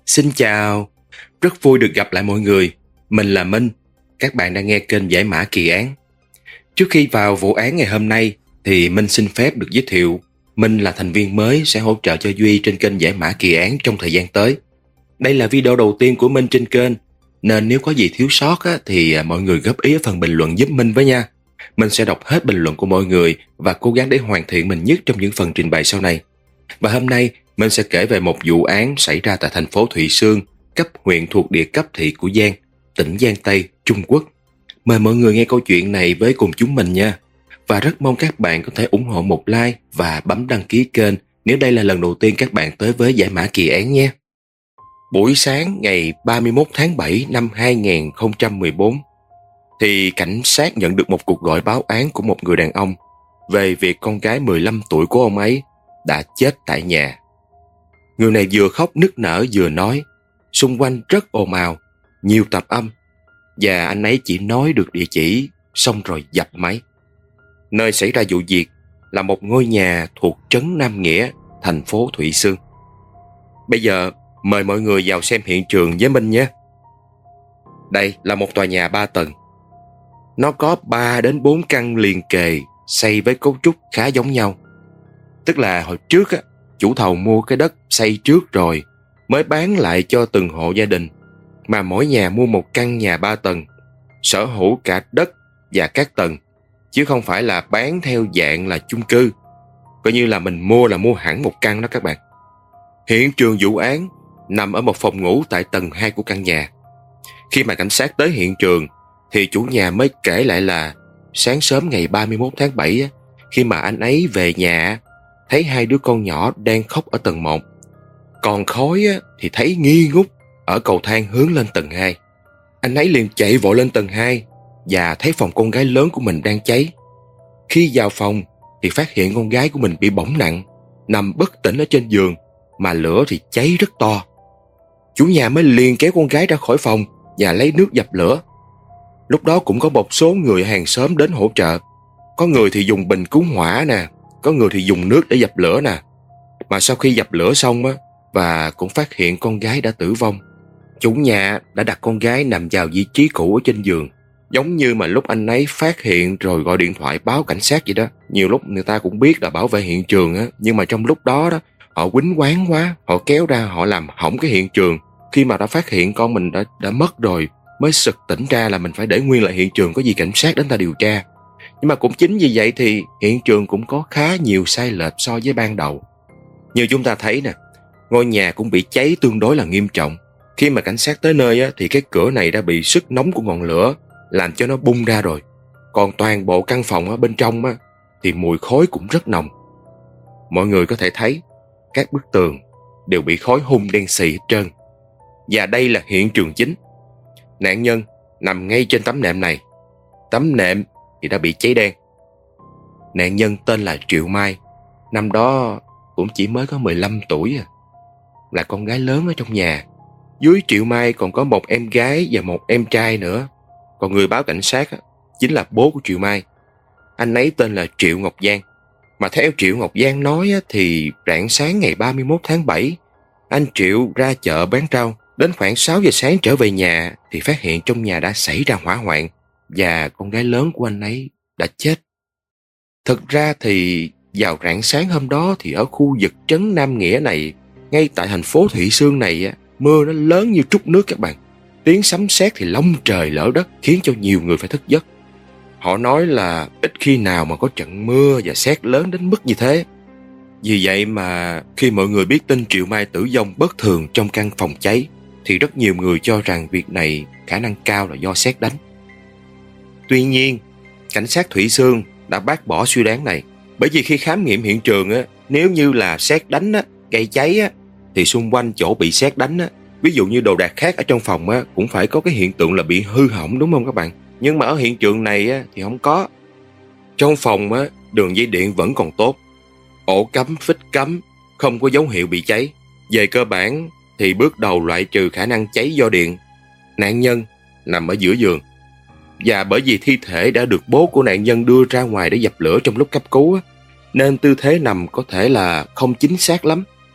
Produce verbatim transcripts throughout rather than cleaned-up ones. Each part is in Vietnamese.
Xin chào, rất vui được gặp lại mọi người. Mình là Minh, các bạn đang nghe kênh Giải mã kỳ án. Trước khi vào vụ án ngày hôm nay thì Minh xin phép được giới thiệu Minh là thành viên mới sẽ hỗ trợ cho Duy trên kênh Giải mã kỳ án trong thời gian tới. Đây là video đầu tiên của Minh trên kênh, nên nếu có gì thiếu sót á, thì mọi người góp ý ở phần bình luận giúp Minh với nha. Mình sẽ đọc hết bình luận của mọi người và cố gắng để hoàn thiện mình nhất trong những phần trình bày sau này. Và hôm nay mình sẽ kể về một vụ án xảy ra tại thành phố Thụy Xương, cấp huyện thuộc địa cấp thị của Giang, tỉnh Giang Tây, Trung Quốc. Mời mọi người nghe câu chuyện này với cùng chúng mình nha. Và rất mong các bạn có thể ủng hộ một like và bấm đăng ký kênh nếu đây là lần đầu tiên các bạn tới với Giải mã kỳ án nhé. Buổi sáng ngày ba mươi mốt tháng bảy năm hai nghìn không trăm mười bốn, thì cảnh sát nhận được một cuộc gọi báo án của một người đàn ông về việc con gái mười lăm tuổi của ông ấy đã chết tại nhà. Người này vừa khóc nức nở vừa nói, xung quanh rất ồn ào, nhiều tạp âm, và anh ấy chỉ nói được địa chỉ xong rồi dập máy. Nơi xảy ra vụ việc là một ngôi nhà thuộc trấn Nam Nghĩa, thành phố Thụy Xương. Bây giờ mời mọi người vào xem hiện trường với Minh nhé. Đây là một tòa nhà ba tầng. Nó có ba đến bốn căn liền kề xây với cấu trúc khá giống nhau. Tức là hồi trước á, chủ thầu mua cái đất xây trước rồi mới bán lại cho từng hộ gia đình, mà mỗi nhà mua một căn nhà ba tầng, sở hữu cả đất và các tầng, chứ không phải là bán theo dạng là chung cư. Coi như là mình mua là mua hẳn một căn đó các bạn. Hiện trường vụ án nằm ở một phòng ngủ tại tầng hai của căn nhà. Khi mà cảnh sát tới hiện trường thì chủ nhà mới kể lại là sáng sớm ngày ba mươi mốt tháng bảy, khi mà anh ấy về nhà thấy hai đứa con nhỏ đang khóc ở tầng một. Còn khói thì thấy nghi ngút ở cầu thang hướng lên tầng hai. Anh ấy liền chạy vội lên tầng hai và thấy phòng con gái lớn của mình đang cháy. Khi vào phòng thì phát hiện con gái của mình bị bỏng nặng, nằm bất tỉnh ở trên giường, mà lửa thì cháy rất to. Chủ nhà mới liền kéo con gái ra khỏi phòng và lấy nước dập lửa. Lúc đó cũng có một số người hàng xóm đến hỗ trợ. Có người thì dùng bình cứu hỏa nè, có người thì dùng nước để dập lửa nè. Mà sau khi dập lửa xong á, và cũng phát hiện con gái đã tử vong, chủ nhà đã đặt con gái nằm vào vị trí cũ ở trên giường, giống như mà lúc anh ấy phát hiện rồi gọi điện thoại báo cảnh sát vậy đó. Nhiều lúc người ta cũng biết là bảo vệ hiện trường á, nhưng mà trong lúc đó đó họ quýnh quáng quá, họ kéo ra họ làm hỏng cái hiện trường. Khi mà đã phát hiện con mình đã đã mất rồi mới sực tỉnh ra là mình phải để nguyên lại hiện trường, có gì cảnh sát đến ta điều tra. Nhưng mà cũng chính vì vậy thì hiện trường cũng có khá nhiều sai lệch so với ban đầu. Như chúng ta thấy nè, ngôi nhà cũng bị cháy tương đối là nghiêm trọng. Khi mà cảnh sát tới nơi á, thì cái cửa này đã bị sức nóng của ngọn lửa làm cho nó bung ra rồi. Còn toàn bộ căn phòng ở bên trong á, thì mùi khói cũng rất nồng. Mọi người có thể thấy các bức tường đều bị khói hun đen xì hết trơn. Và đây là hiện trường chính. Nạn nhân nằm ngay trên tấm nệm này. Tấm nệm thì đã bị cháy đen. Nạn nhân tên là Triệu Mai, năm đó cũng chỉ mới có mười lăm tuổi à, là con gái lớn ở trong nhà. Dưới Triệu Mai còn có một em gái và một em trai nữa. Còn người báo cảnh sát á, chính là bố của Triệu Mai. Anh ấy tên là Triệu Ngọc Giang. Mà theo Triệu Ngọc Giang nói á, thì rạng sáng ngày ba mươi mốt tháng bảy, anh Triệu ra chợ bán rau. Đến khoảng sáu giờ sáng trở về nhà thì phát hiện trong nhà đã xảy ra hỏa hoạn và con gái lớn của anh ấy đã chết. Thực ra thì vào rạng sáng hôm đó thì ở khu vực trấn Nam Nghĩa này, ngay tại thành phố Thụy Xương này, mưa nó lớn như trút nước các bạn. Tiếng sấm sét thì long trời lở đất khiến cho nhiều người phải thức giấc. Họ nói là ít khi nào mà có trận mưa và sét lớn đến mức như thế. Vì vậy mà khi mọi người biết tin Triệu Mai tử vong bất thường trong căn phòng cháy thì rất nhiều người cho rằng việc này khả năng cao là do sét đánh. Tuy nhiên, cảnh sát Thụy Xương đã bác bỏ suy đoán này, bởi vì khi khám nghiệm hiện trường á, nếu như là sét đánh á, gây cháy á, thì xung quanh chỗ bị sét đánh á, ví dụ như đồ đạc khác ở trong phòng á, cũng phải có cái hiện tượng là bị hư hỏng, đúng không các bạn? Nhưng mà ở hiện trường này á, thì không có. Trong phòng á, đường dây điện vẫn còn tốt, ổ cắm phích cắm, không có dấu hiệu bị cháy. Về cơ bản thì bước đầu loại trừ khả năng cháy do điện. Nạn nhân nằm ở giữa giường, và bởi vì thi thể đã được bố của nạn nhân đưa ra ngoài để dập lửa trong lúc cấp cứu á, nên tư thế nằm có thể là không chính xác lắm.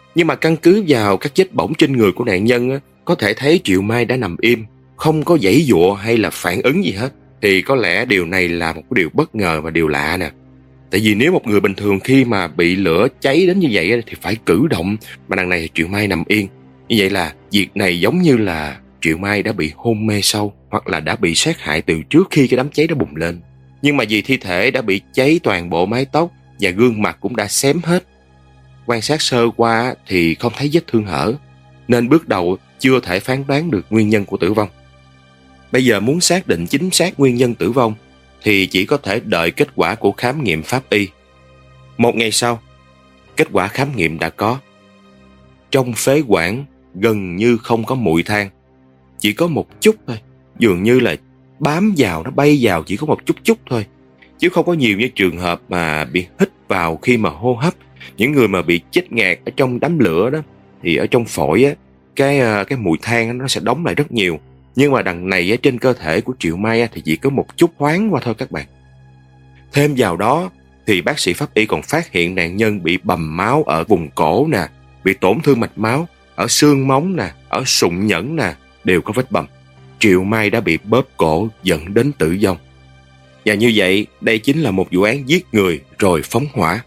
Nhưng mà căn cứ vào các vết bỏng trên người của nạn nhân á, có thể thấy Triệu Mai đã nằm im, không có giãy giụa hay là phản ứng gì hết. Thì có lẽ điều này là một điều bất ngờ và điều lạ nè. Tại vì nếu một người bình thường khi mà bị lửa cháy đến như vậy thì phải cử động, mà đằng này Triệu Mai nằm yên. Như vậy là việc này giống như là Triệu Mai đã bị hôn mê sâu, hoặc là đã bị sát hại từ trước khi cái đám cháy đó bùng lên. Nhưng mà vì thi thể đã bị cháy toàn bộ mái tóc và gương mặt cũng đã xém hết, quan sát sơ qua thì không thấy vết thương hở, nên bước đầu chưa thể phán đoán được nguyên nhân của tử vong. Bây giờ muốn xác định chính xác nguyên nhân tử vong thì chỉ có thể đợi kết quả của khám nghiệm pháp y. Một ngày sau, kết quả khám nghiệm đã có. Trong phế quản gần như không có mùi than, chỉ có một chút thôi, dường như là bám vào, nó bay vào chỉ có một chút chút thôi, chứ không có nhiều như trường hợp mà bị hít vào khi mà hô hấp. Những người mà bị chết ngạt ở trong đám lửa đó thì ở trong phổi á, cái cái mùi than nó sẽ đóng lại rất nhiều. Nhưng mà đằng này á, trên cơ thể của Triệu Mai á, thì chỉ có một chút thoáng qua thôi các bạn. Thêm vào đó thì bác sĩ pháp y còn phát hiện nạn nhân bị bầm máu ở vùng cổ nè, bị tổn thương mạch máu, ở xương móng nè, ở sụn nhẫn nè, đều có vết bầm. Triệu Mai đã bị bóp cổ dẫn đến tử vong. Và như vậy, đây chính là một vụ án giết người rồi phóng hỏa.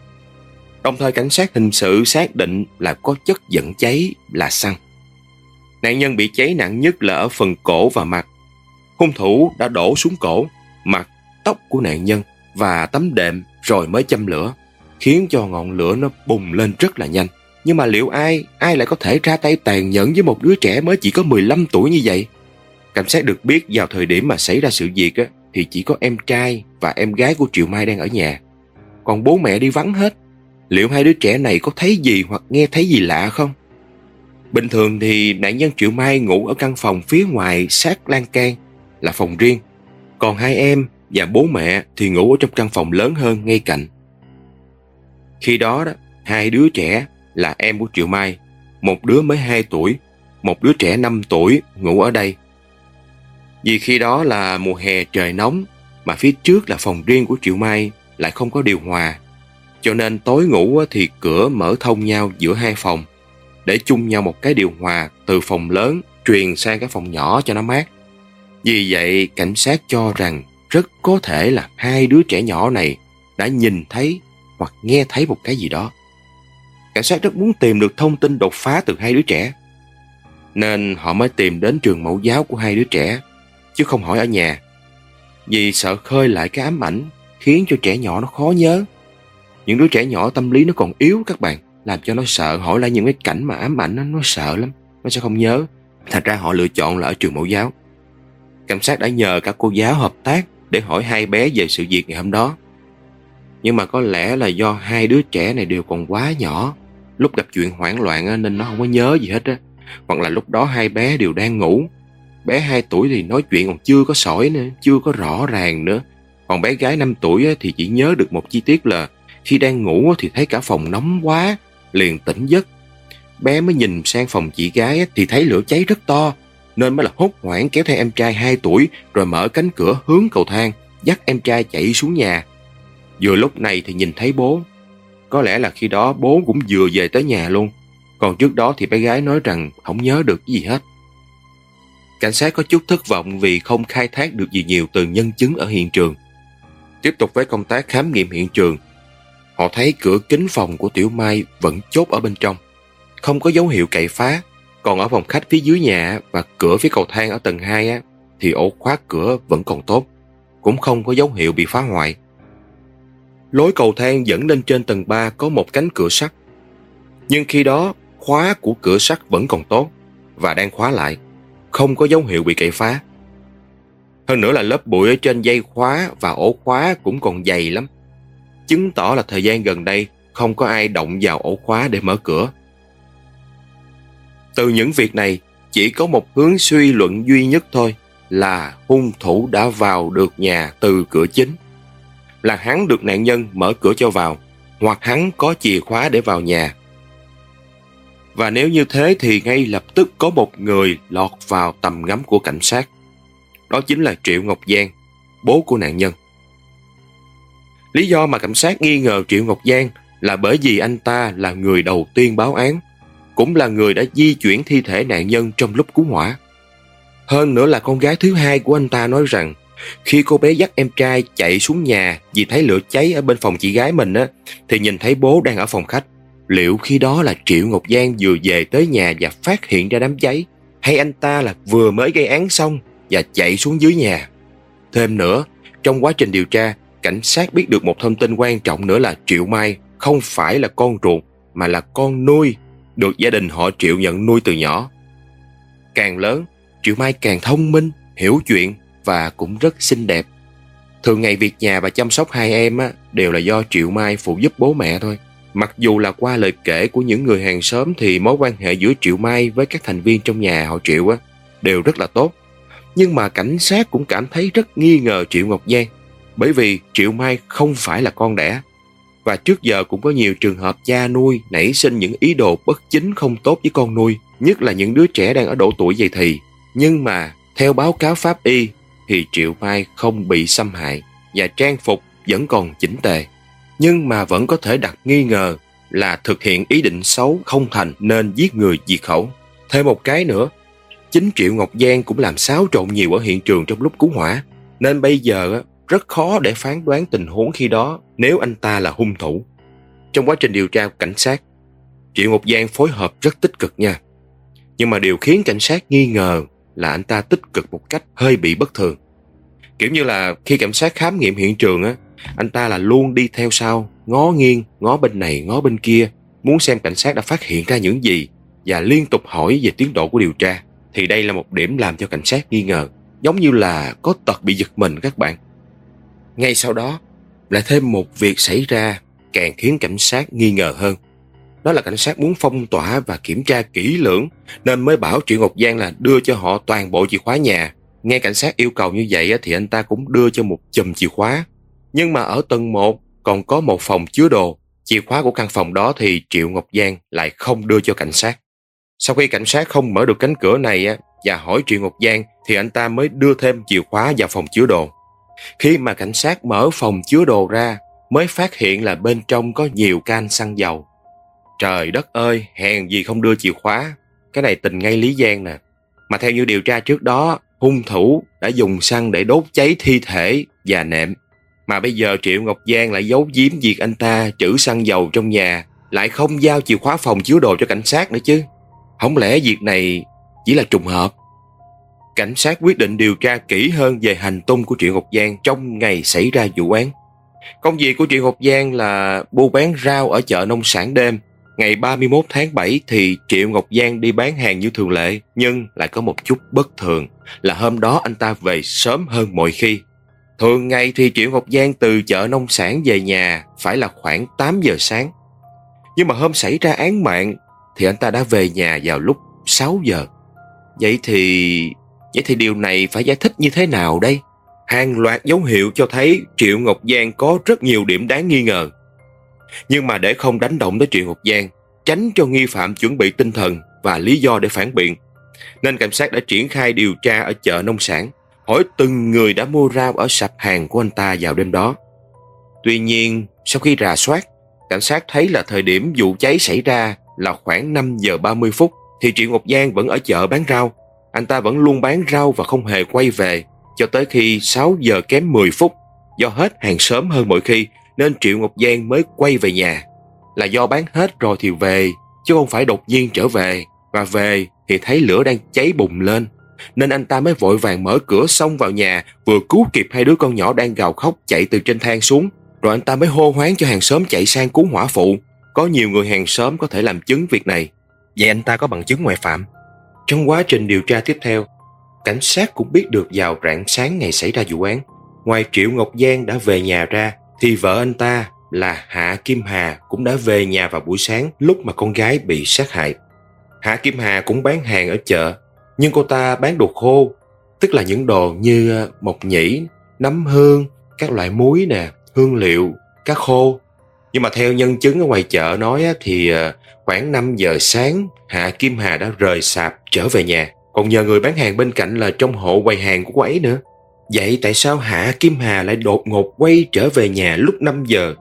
Đồng thời cảnh sát hình sự xác định là có chất dẫn cháy là xăng. Nạn nhân bị cháy nặng nhất là ở phần cổ và mặt. Hung thủ đã đổ xuống cổ, mặt, tóc của nạn nhân và tấm đệm rồi mới châm lửa, khiến cho ngọn lửa nó bùng lên rất là nhanh. Nhưng mà liệu ai, ai lại có thể ra tay tàn nhẫn với một đứa trẻ mới chỉ có mười lăm tuổi như vậy? Cảnh sát được biết vào thời điểm mà xảy ra sự việc á, thì chỉ có em trai và em gái của Triệu Mai đang ở nhà, còn bố mẹ đi vắng hết. Liệu hai đứa trẻ này có thấy gì hoặc nghe thấy gì lạ không? Bình thường thì nạn nhân Triệu Mai ngủ ở căn phòng phía ngoài sát lan can là phòng riêng, còn hai em và bố mẹ thì ngủ ở trong căn phòng lớn hơn ngay cạnh. Khi đó, đó hai đứa trẻ là em của Triệu Mai, một đứa mới hai tuổi, một đứa trẻ năm tuổi ngủ ở đây. Vì khi đó là mùa hè trời nóng, mà phía trước là phòng riêng của Triệu Mai lại không có điều hòa, cho nên tối ngủ thì cửa mở thông nhau giữa hai phòng, để chung nhau một cái điều hòa từ phòng lớn truyền sang cái phòng nhỏ cho nó mát. Vì vậy, cảnh sát cho rằng rất có thể là hai đứa trẻ nhỏ này đã nhìn thấy hoặc nghe thấy một cái gì đó. Cảnh sát rất muốn tìm được thông tin đột phá từ hai đứa trẻ, nên họ mới tìm đến trường mẫu giáo của hai đứa trẻ, chứ không hỏi ở nhà. Vì sợ khơi lại cái ám ảnh, khiến cho trẻ nhỏ nó khó nhớ. Những đứa trẻ nhỏ tâm lý nó còn yếu các bạn, làm cho nó sợ, hỏi lại những cái cảnh mà ám ảnh nó, nó sợ lắm, nó sẽ không nhớ. Thành ra họ lựa chọn là ở trường mẫu giáo. Cảnh sát đã nhờ các cô giáo hợp tác để hỏi hai bé về sự việc ngày hôm đó. Nhưng mà có lẽ là do hai đứa trẻ này đều còn quá nhỏ, lúc gặp chuyện hoảng loạn nên nó không có nhớ gì hết á. Hoặc là lúc đó hai bé đều đang ngủ. Bé hai tuổi thì nói chuyện còn chưa có sỏi nữa, chưa có rõ ràng nữa. Còn bé gái năm tuổi thì chỉ nhớ được một chi tiết là khi đang ngủ thì thấy cả phòng nóng quá, liền tỉnh giấc. Bé mới nhìn sang phòng chị gái thì thấy lửa cháy rất to, nên mới là hốt hoảng kéo theo em trai hai tuổi rồi mở cánh cửa hướng cầu thang, dắt em trai chạy xuống nhà. Vừa lúc này thì nhìn thấy bố. Có lẽ là khi đó bố cũng vừa về tới nhà luôn. Còn trước đó thì bé gái nói rằng không nhớ được cái gì hết. Cảnh sát có chút thất vọng vì không khai thác được gì nhiều từ nhân chứng ở hiện trường. Tiếp tục với công tác khám nghiệm hiện trường, họ thấy cửa kính phòng của Tiểu Mai vẫn chốt ở bên trong, không có dấu hiệu cậy phá. Còn ở phòng khách phía dưới nhà và cửa phía cầu thang ở tầng hai á, thì ổ khóa cửa vẫn còn tốt, cũng không có dấu hiệu bị phá hoại. Lối cầu thang dẫn lên trên tầng ba có một cánh cửa sắt, nhưng khi đó khóa của cửa sắt vẫn còn tốt và đang khóa lại, không có dấu hiệu bị cậy phá. Hơn nữa là lớp bụi ở trên dây khóa và ổ khóa cũng còn dày lắm, chứng tỏ là thời gian gần đây không có ai động vào ổ khóa để mở cửa. Từ những việc này, chỉ có một hướng suy luận duy nhất thôi, là hung thủ đã vào được nhà từ cửa chính. Là hắn được nạn nhân mở cửa cho vào, hoặc hắn có chìa khóa để vào nhà. Và nếu như thế thì ngay lập tức có một người lọt vào tầm ngắm của cảnh sát. Đó chính là Triệu Ngọc Giang, bố của nạn nhân. Lý do mà cảnh sát nghi ngờ Triệu Ngọc Giang là bởi vì anh ta là người đầu tiên báo án, cũng là người đã di chuyển thi thể nạn nhân trong lúc cứu hỏa. Hơn nữa là con gái thứ hai của anh ta nói rằng khi cô bé dắt em trai chạy xuống nhà vì thấy lửa cháy ở bên phòng chị gái mình á, thì nhìn thấy bố đang ở phòng khách. Liệu khi đó là Triệu Ngọc Giang vừa về tới nhà và phát hiện ra đám cháy, hay anh ta là vừa mới gây án xong và chạy xuống dưới nhà? Thêm nữa, trong quá trình điều tra, cảnh sát biết được một thông tin quan trọng nữa là Triệu Mai không phải là con ruột mà là con nuôi, được gia đình họ Triệu nhận nuôi từ nhỏ. Càng lớn, Triệu Mai càng thông minh, hiểu chuyện và cũng rất xinh đẹp. Thường ngày việc nhà và chăm sóc hai em á, đều là do Triệu Mai phụ giúp bố mẹ thôi. Mặc dù là qua lời kể của những người hàng xóm thì mối quan hệ giữa Triệu Mai với các thành viên trong nhà họ Triệu á, đều rất là tốt. Nhưng mà cảnh sát cũng cảm thấy rất nghi ngờ Triệu Ngọc Giang, bởi vì Triệu Mai không phải là con đẻ. Và trước giờ cũng có nhiều trường hợp cha nuôi nảy sinh những ý đồ bất chính không tốt với con nuôi, nhất là những đứa trẻ đang ở độ tuổi dậy thì. Nhưng mà theo báo cáo pháp y thì Triệu Mai không bị xâm hại và trang phục vẫn còn chỉnh tề. Nhưng mà vẫn có thể đặt nghi ngờ là thực hiện ý định xấu không thành nên giết người diệt khẩu. Thêm một cái nữa, chính Triệu Ngọc Giang cũng làm xáo trộn nhiều ở hiện trường trong lúc cứu hỏa, nên bây giờ rất khó để phán đoán tình huống khi đó nếu anh ta là hung thủ. Trong quá trình điều tra của cảnh sát, Triệu Ngọc Giang phối hợp rất tích cực nha. Nhưng mà điều khiến cảnh sát nghi ngờ là anh ta tích cực một cách hơi bị bất thường. Kiểu như là khi cảnh sát khám nghiệm hiện trường á, anh ta là luôn đi theo sau, ngó nghiêng, ngó bên này, ngó bên kia, muốn xem cảnh sát đã phát hiện ra những gì và liên tục hỏi về tiến độ của điều tra. Thì đây là một điểm làm cho cảnh sát nghi ngờ, giống như là có tật bị giật mình các bạn. Ngay sau đó, lại thêm một việc xảy ra càng khiến cảnh sát nghi ngờ hơn. Đó là cảnh sát muốn phong tỏa và kiểm tra kỹ lưỡng nên mới bảo Triệu Ngọc Giang là đưa cho họ toàn bộ chìa khóa nhà. Nghe cảnh sát yêu cầu như vậy thì anh ta cũng đưa cho một chùm chìa khóa. Nhưng mà ở tầng một còn có một phòng chứa đồ. Chìa khóa của căn phòng đó thì Triệu Ngọc Giang lại không đưa cho cảnh sát. Sau khi cảnh sát không mở được cánh cửa này và hỏi Triệu Ngọc Giang thì anh ta mới đưa thêm chìa khóa vào phòng chứa đồ. Khi mà cảnh sát mở phòng chứa đồ ra mới phát hiện là bên trong có nhiều can xăng dầu. Trời đất ơi, hèn gì không đưa chìa khóa. Cái này tình ngay Lý Giang nè. Mà theo như điều tra trước đó, hung thủ đã dùng xăng để đốt cháy thi thể và nệm. Mà bây giờ Triệu Ngọc Giang lại giấu giếm việc anh ta trữ xăng dầu trong nhà, lại không giao chìa khóa phòng chứa đồ cho cảnh sát nữa chứ. Không lẽ việc này chỉ là trùng hợp? Cảnh sát quyết định điều tra kỹ hơn về hành tung của Triệu Ngọc Giang trong ngày xảy ra vụ án. Công việc của Triệu Ngọc Giang là buôn bán rau ở chợ nông sản đêm. Ngày ba mươi mốt tháng bảy thì Triệu Ngọc Giang đi bán hàng như thường lệ, nhưng lại có một chút bất thường là hôm đó anh ta về sớm hơn mọi khi. Thường ngày thì Triệu Ngọc Giang từ chợ nông sản về nhà phải là khoảng tám giờ sáng. Nhưng mà hôm xảy ra án mạng thì anh ta đã về nhà vào lúc sáu giờ. Vậy thì... Vậy thì điều này phải giải thích như thế nào đây? Hàng loạt dấu hiệu cho thấy Triệu Ngọc Giang có rất nhiều điểm đáng nghi ngờ. Nhưng mà để không đánh động tới Triệu Ngọc Giang, tránh cho nghi phạm chuẩn bị tinh thần và lý do để phản biện, nên cảnh sát đã triển khai điều tra ở chợ nông sản, hỏi từng người đã mua rau ở sạp hàng của anh ta vào đêm đó. Tuy nhiên, sau khi rà soát, cảnh sát thấy là thời điểm vụ cháy xảy ra là khoảng năm giờ ba mươi phút, thì Triệu Ngọc Giang vẫn ở chợ bán rau. Anh ta vẫn luôn bán rau và không hề quay về cho tới khi sáu giờ kém mười phút. Do hết hàng sớm hơn mọi khi nên Triệu Ngọc Giang mới quay về nhà. Là do bán hết rồi thì về, chứ không phải đột nhiên trở về. Và về thì thấy lửa đang cháy bùng lên, nên anh ta mới vội vàng mở cửa xông vào nhà, vừa cứu kịp hai đứa con nhỏ đang gào khóc chạy từ trên thang xuống. Rồi anh ta mới hô hoán cho hàng xóm chạy sang cứu hỏa phụ. Có nhiều người hàng xóm có thể làm chứng việc này. Vậy anh ta có bằng chứng ngoại phạm. Trong quá trình điều tra tiếp theo, cảnh sát cũng biết được vào rạng sáng ngày xảy ra vụ án, ngoài Triệu Ngọc Giang đã về nhà ra, thì vợ anh ta là Hạ Kim Hà cũng đã về nhà vào buổi sáng lúc mà con gái bị sát hại. Hạ Kim Hà cũng bán hàng ở chợ, nhưng cô ta bán đồ khô, tức là những đồ như mộc nhĩ, nấm hương, các loại muối nè, hương liệu, cá khô. Nhưng mà theo nhân chứng ở ngoài chợ nói thì khoảng năm giờ sáng Hạ Kim Hà đã rời sạp trở về nhà, còn nhờ người bán hàng bên cạnh là trong hộ quầy hàng của cô ấy nữa. Vậy tại sao Hạ Kim Hà lại đột ngột quay trở về nhà lúc năm giờ?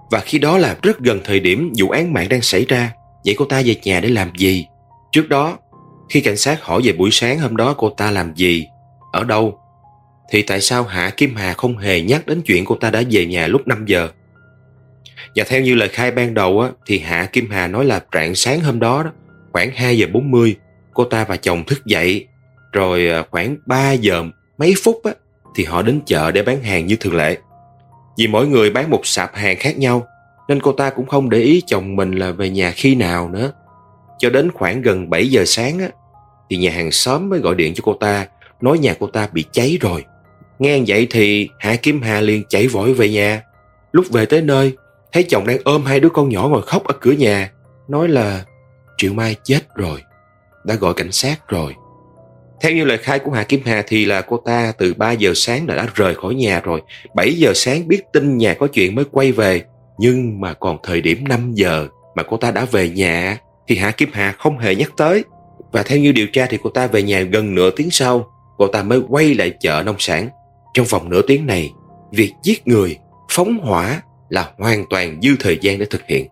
Và khi đó là rất gần thời điểm vụ án mạng đang xảy ra. Vậy cô ta về nhà để làm gì? Trước đó, khi cảnh sát hỏi về buổi sáng hôm đó cô ta làm gì, ở đâu, thì tại sao Hạ Kim Hà không hề nhắc đến chuyện cô ta đã về nhà lúc năm giờ? Và theo như lời khai ban đầu á, thì Hạ Kim Hà nói là rạng sáng hôm đó, đó khoảng hai giờ bốn mươi, cô ta và chồng thức dậy, rồi khoảng ba giờ mấy phút á, thì họ đến chợ để bán hàng như thường lệ. Vì mỗi người bán một sạp hàng khác nhau, nên cô ta cũng không để ý chồng mình là về nhà khi nào nữa. Cho đến khoảng gần bảy giờ sáng á, thì nhà hàng xóm mới gọi điện cho cô ta, nói nhà cô ta bị cháy rồi. Nghe vậy thì Hạ Kim Hà liền chạy vội về nhà. Lúc về tới nơi, thấy chồng đang ôm hai đứa con nhỏ ngồi khóc ở cửa nhà, nói là Triệu Mai chết rồi, đã gọi cảnh sát rồi. Theo như lời khai của Hạ Kim Hà thì là cô ta từ ba giờ sáng đã, đã rời khỏi nhà rồi. bảy giờ sáng biết tin nhà có chuyện mới quay về. Nhưng mà còn thời điểm năm giờ mà cô ta đã về nhà thì Hạ Kim Hà không hề nhắc tới. Và theo như điều tra thì cô ta về nhà gần nửa tiếng sau, cô ta mới quay lại chợ nông sản. Trong vòng nửa tiếng này, việc giết người, phóng hỏa là hoàn toàn dư thời gian để thực hiện.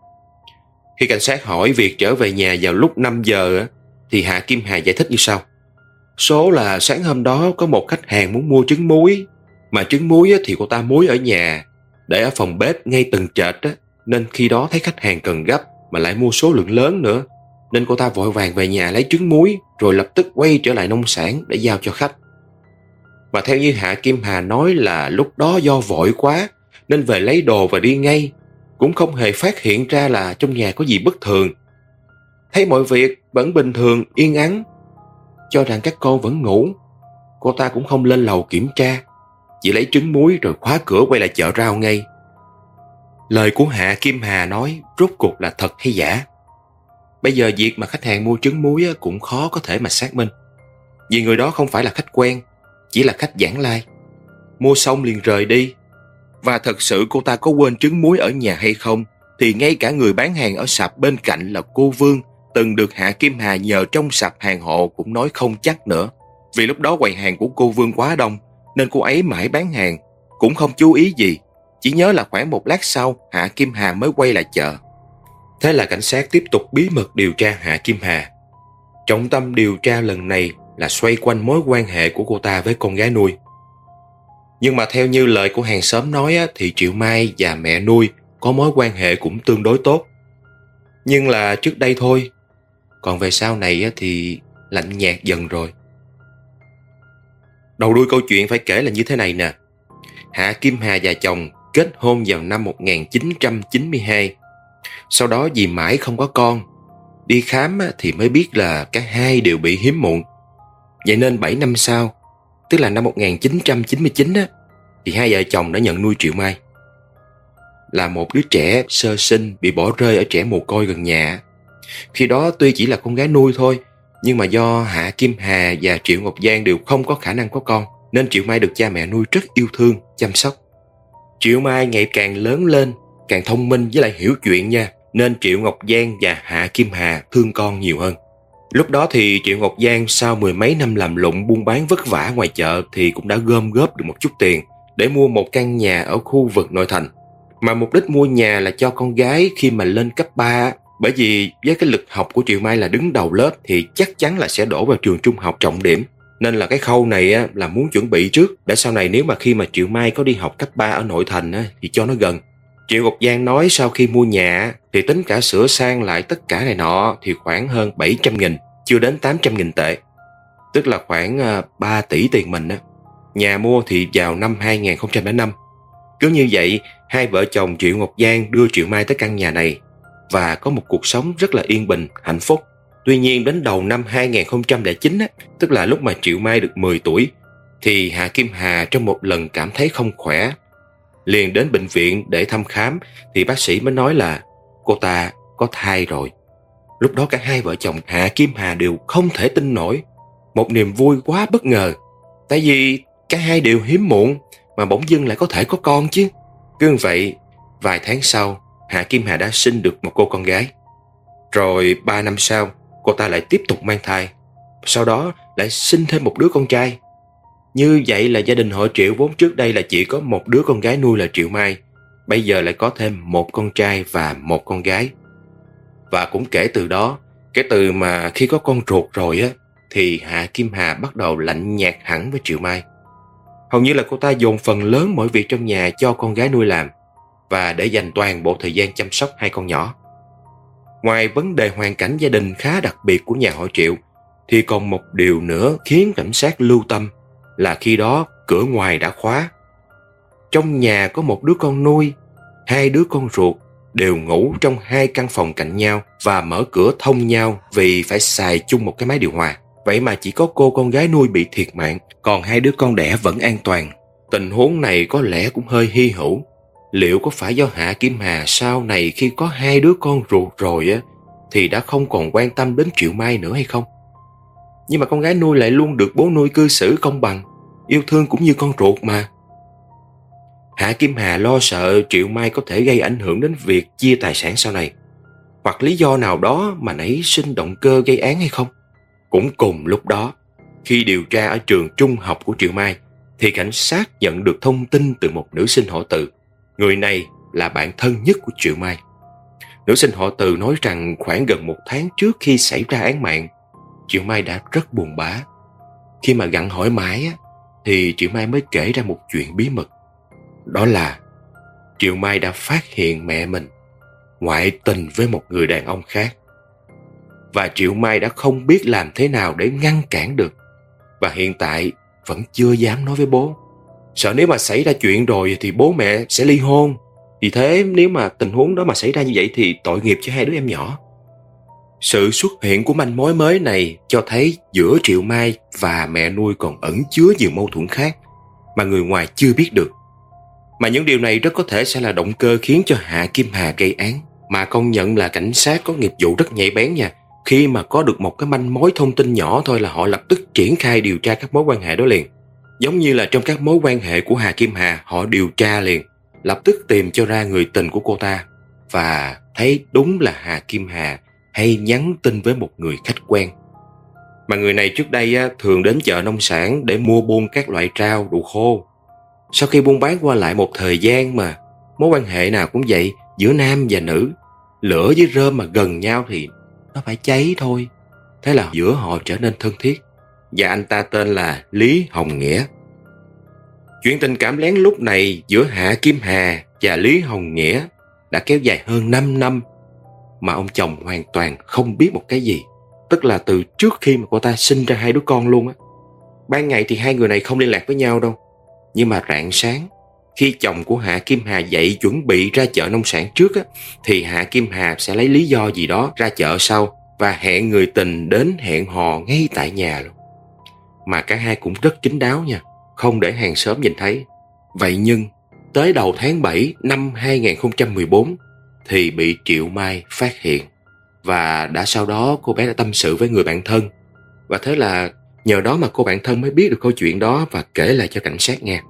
Khi cảnh sát hỏi việc trở về nhà vào lúc năm giờ thì Hạ Kim Hà giải thích như sau. Số là sáng hôm đó có một khách hàng muốn mua trứng muối, mà trứng muối thì cô ta muối ở nhà, để ở phòng bếp ngay tầng trệt á, nên khi đó thấy khách hàng cần gấp mà lại mua số lượng lớn nữa, nên cô ta vội vàng về nhà lấy trứng muối rồi lập tức quay trở lại nông sản để giao cho khách. Và theo như Hạ Kim Hà nói là lúc đó do vội quá nên về lấy đồ và đi ngay, cũng không hề phát hiện ra là trong nhà có gì bất thường. Thấy mọi việc vẫn bình thường yên ắng, cho rằng các con vẫn ngủ, cô ta cũng không lên lầu kiểm tra, chỉ lấy trứng muối rồi khóa cửa quay lại chợ rau ngay. Lời của Hạ Kim Hà nói rốt cuộc là thật hay giả? Bây giờ việc mà khách hàng mua trứng muối cũng khó có thể mà xác minh, vì người đó không phải là khách quen, chỉ là khách vãng lai, mua xong liền rời đi. Và thật sự cô ta có quên trứng muối ở nhà hay không thì ngay cả người bán hàng ở sạp bên cạnh là cô Vương, từng được Hạ Kim Hà nhờ trong sạp hàng hộ, cũng nói không chắc nữa. Vì lúc đó quầy hàng của cô Vương quá đông nên cô ấy mãi bán hàng, cũng không chú ý gì, chỉ nhớ là khoảng một lát sau Hạ Kim Hà mới quay lại chợ. Thế là cảnh sát tiếp tục bí mật điều tra Hạ Kim Hà. Trọng tâm điều tra lần này là xoay quanh mối quan hệ của cô ta với con gái nuôi. Nhưng mà theo như lời của hàng xóm nói á, thì Triệu Mai và mẹ nuôi có mối quan hệ cũng tương đối tốt. Nhưng là trước đây thôi, còn về sau này á, thì lạnh nhạt dần rồi. Đầu đuôi câu chuyện phải kể là như thế này nè. Hạ Kim Hà và chồng kết hôn vào năm một nghìn chín trăm chín mươi hai. Sau đó vì mãi không có con, đi khám á, thì mới biết là cả hai đều bị hiếm muộn. Vậy nên bảy năm sau, tức là năm một nghìn chín trăm chín mươi chín á, thì hai vợ chồng đã nhận nuôi Triệu Mai, là một đứa trẻ sơ sinh bị bỏ rơi ở trẻ mồ côi gần nhà. Khi đó tuy chỉ là con gái nuôi thôi, nhưng mà do Hạ Kim Hà và Triệu Ngọc Giang đều không có khả năng có con, nên Triệu Mai được cha mẹ nuôi rất yêu thương, chăm sóc. Triệu Mai ngày càng lớn lên, càng thông minh với lại hiểu chuyện nha, nên Triệu Ngọc Giang và Hạ Kim Hà thương con nhiều hơn. Lúc đó thì Triệu Ngọc Giang sau mười mấy năm làm lụng buôn bán vất vả ngoài chợ thì cũng đã gom góp được một chút tiền để mua một căn nhà ở khu vực nội thành. Mà mục đích mua nhà là cho con gái khi mà lên cấp ba, bởi vì với cái lực học của Triệu Mai là đứng đầu lớp thì chắc chắn là sẽ đổ vào trường trung học trọng điểm. Nên là cái khâu này á, là muốn chuẩn bị trước để sau này nếu mà khi mà Triệu Mai có đi học cấp ba ở nội thành á, thì cho nó gần. Triệu Ngọc Giang nói sau khi mua nhà thì tính cả sửa sang lại tất cả này nọ thì khoảng hơn bảy trăm nghìn, chưa đến tám trăm nghìn tệ, tức là khoảng ba tỷ tiền mình á. Nhà mua thì vào năm hai nghìn không trăm lẻ năm. Cứ như vậy, hai vợ chồng Triệu Ngọc Giang đưa Triệu Mai tới căn nhà này và có một cuộc sống rất là yên bình, hạnh phúc. Tuy nhiên đến đầu năm hai nghìn không trăm lẻ chín á, tức là lúc mà Triệu Mai được mười tuổi, thì Hạ Kim Hà trong một lần cảm thấy không khỏe, liền đến bệnh viện để thăm khám thì bác sĩ mới nói là cô ta có thai rồi. Lúc đó cả hai vợ chồng Hạ Kim Hà đều không thể tin nổi, một niềm vui quá bất ngờ, tại vì cả hai đều hiếm muộn mà bỗng dưng lại có thể có con chứ. Cứ vậy, vài tháng sau, Hạ Kim Hà đã sinh được một cô con gái. Rồi ba năm sau, cô ta lại tiếp tục mang thai, sau đó lại sinh thêm một đứa con trai. Như vậy là gia đình họ Triệu vốn trước đây là chỉ có một đứa con gái nuôi là Triệu Mai, bây giờ lại có thêm một con trai và một con gái. Và cũng kể từ đó, kể từ mà khi có con ruột rồi á, thì Hạ Kim Hà bắt đầu lạnh nhạt hẳn với Triệu Mai. Hầu như là cô ta dồn phần lớn mọi việc trong nhà cho con gái nuôi làm, và để dành toàn bộ thời gian chăm sóc hai con nhỏ. Ngoài vấn đề hoàn cảnh gia đình khá đặc biệt của nhà họ Triệu, thì còn một điều nữa khiến cảnh sát lưu tâm là khi đó cửa ngoài đã khóa. Trong nhà có một đứa con nuôi, hai đứa con ruột đều ngủ trong hai căn phòng cạnh nhau và mở cửa thông nhau vì phải xài chung một cái máy điều hòa. Vậy mà chỉ có cô con gái nuôi bị thiệt mạng, còn hai đứa con đẻ vẫn an toàn. Tình huống này có lẽ cũng hơi hy hữu. Liệu có phải do Hạ Kim Hà sau này khi có hai đứa con ruột rồi á, thì đã không còn quan tâm đến Triệu Mai nữa hay không? Nhưng mà con gái nuôi lại luôn được bố nuôi cư xử công bằng, yêu thương cũng như con ruột mà. Hạ Kim Hà lo sợ Triệu Mai có thể gây ảnh hưởng đến việc chia tài sản sau này, hoặc lý do nào đó mà nảy sinh động cơ gây án hay không. Cũng cùng lúc đó, khi điều tra ở trường trung học của Triệu Mai, thì cảnh sát nhận được thông tin từ một nữ sinh họ Từ. Người này là bạn thân nhất của Triệu Mai. Nữ sinh họ Từ nói rằng khoảng gần một tháng trước khi xảy ra án mạng, Triệu Mai đã rất buồn bã. Khi mà gặng hỏi mãi á, thì Triệu Mai mới kể ra một chuyện bí mật. Đó là Triệu Mai đã phát hiện mẹ mình ngoại tình với một người đàn ông khác. Và Triệu Mai đã không biết làm thế nào để ngăn cản được. Và hiện tại vẫn chưa dám nói với bố. Sợ nếu mà xảy ra chuyện rồi thì bố mẹ sẽ ly hôn. Vì thế nếu mà tình huống đó mà xảy ra như vậy thì tội nghiệp cho hai đứa em nhỏ. Sự xuất hiện của manh mối mới này cho thấy giữa Triệu Mai và mẹ nuôi còn ẩn chứa nhiều mâu thuẫn khác mà người ngoài chưa biết được. Mà những điều này rất có thể sẽ là động cơ khiến cho Hạ Kim Hà gây án. Mà công nhận là cảnh sát có nghiệp vụ rất nhạy bén nha. Khi mà có được một cái manh mối thông tin nhỏ thôi là họ lập tức triển khai điều tra các mối quan hệ đó liền. Giống như là trong các mối quan hệ của Hạ Kim Hà, họ điều tra liền, lập tức tìm cho ra người tình của cô ta. Và thấy đúng là Hạ Kim Hà hay nhắn tin với một người khách quen. Mà người này trước đây á, thường đến chợ nông sản để mua buôn các loại rau, đồ khô. Sau khi buôn bán qua lại một thời gian mà mối quan hệ nào cũng vậy, giữa nam và nữ, lửa với rơm mà gần nhau thì nó phải cháy thôi. Thế là giữa họ trở nên thân thiết. Và anh ta tên là Lý Hồng Nghĩa. Chuyện tình cảm lén lút này giữa Hạ Kim Hà và Lý Hồng Nghĩa đã kéo dài hơn năm năm mà ông chồng hoàn toàn không biết một cái gì. Tức là từ trước khi mà cô ta sinh ra hai đứa con luôn á. Ban ngày thì hai người này không liên lạc với nhau đâu. Nhưng mà rạng sáng, khi chồng của Hạ Kim Hà dậy chuẩn bị ra chợ nông sản trước á, thì Hạ Kim Hà sẽ lấy lý do gì đó ra chợ sau và hẹn người tình đến hẹn hò ngay tại nhà luôn. Mà cả hai cũng rất kín đáo nha, không để hàng xóm nhìn thấy. Vậy nhưng tới đầu tháng bảy năm hai không một bốn thì bị Triệu Mai phát hiện. Và đã sau đó cô bé đã tâm sự với người bạn thân. Và thế là nhờ đó mà cô bạn thân mới biết được câu chuyện đó và kể lại cho cảnh sát nghe.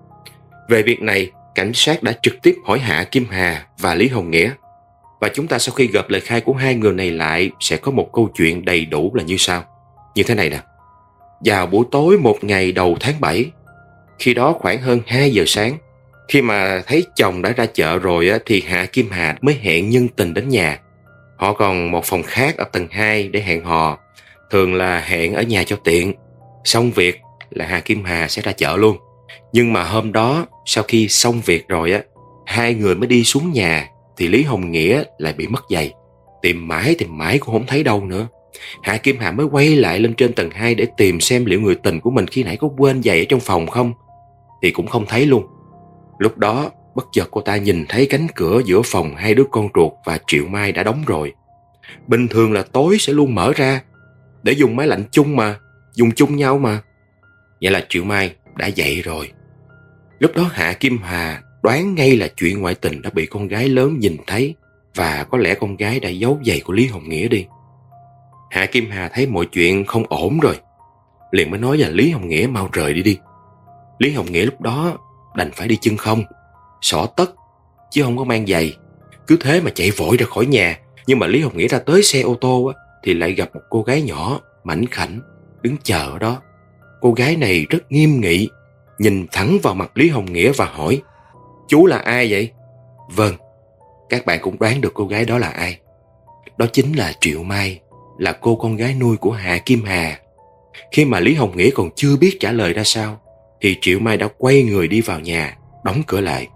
Về việc này, cảnh sát đã trực tiếp hỏi Hạ Kim Hà và Lý Hồng Nghĩa. Và chúng ta sau khi gộp lời khai của hai người này lại sẽ có một câu chuyện đầy đủ là như sau. Như thế này nè. Vào buổi tối một ngày đầu tháng bảy, khi đó khoảng hơn hai giờ sáng, khi mà thấy chồng đã ra chợ rồi á, thì Hạ Kim Hà mới hẹn nhân tình đến nhà. Họ còn một phòng khác ở tầng hai để hẹn hò. Thường là hẹn ở nhà cho tiện. Xong việc là Hạ Kim Hà sẽ ra chợ luôn. Nhưng mà hôm đó sau khi xong việc rồi á, hai người mới đi xuống nhà thì Lý Hồng Nghĩa lại bị mất giày. Tìm mãi tìm mãi cũng không thấy đâu nữa. Hạ Kim Hà mới quay lại lên trên tầng hai để tìm xem liệu người tình của mình khi nãy có quên giày ở trong phòng không. Thì cũng không thấy luôn. Lúc đó bất chợt cô ta nhìn thấy cánh cửa giữa phòng hai đứa con ruột và Triệu Mai đã đóng rồi. Bình thường là tối sẽ luôn mở ra để dùng máy lạnh chung mà, dùng chung nhau mà. Vậy là Triệu Mai đã dậy rồi. Lúc đó Hạ Kim Hà đoán ngay là chuyện ngoại tình đã bị con gái lớn nhìn thấy, và có lẽ con gái đã giấu giày của Lý Hồng Nghĩa đi. Hạ Kim Hà thấy mọi chuyện không ổn rồi, liền mới nói là Lý Hồng Nghĩa mau rời đi đi. Lý Hồng Nghĩa lúc đó đành phải đi chân không, xỏ tất, chứ không có mang giày. Cứ thế mà chạy vội ra khỏi nhà. Nhưng mà Lý Hồng Nghĩa ra tới xe ô tô á, thì lại gặp một cô gái nhỏ, mảnh khảnh, đứng chờ ở đó. Cô gái này rất nghiêm nghị, nhìn thẳng vào mặt Lý Hồng Nghĩa và hỏi: "Chú là ai vậy? Vâng, các bạn cũng đoán được cô gái đó là ai. Đó chính là Triệu Mai, là cô con gái nuôi của Hạ Kim Hà. Khi mà Lý Hồng Nghĩa còn chưa biết trả lời ra sao, thì Triệu Mai đã quay người đi vào nhà, đóng cửa lại.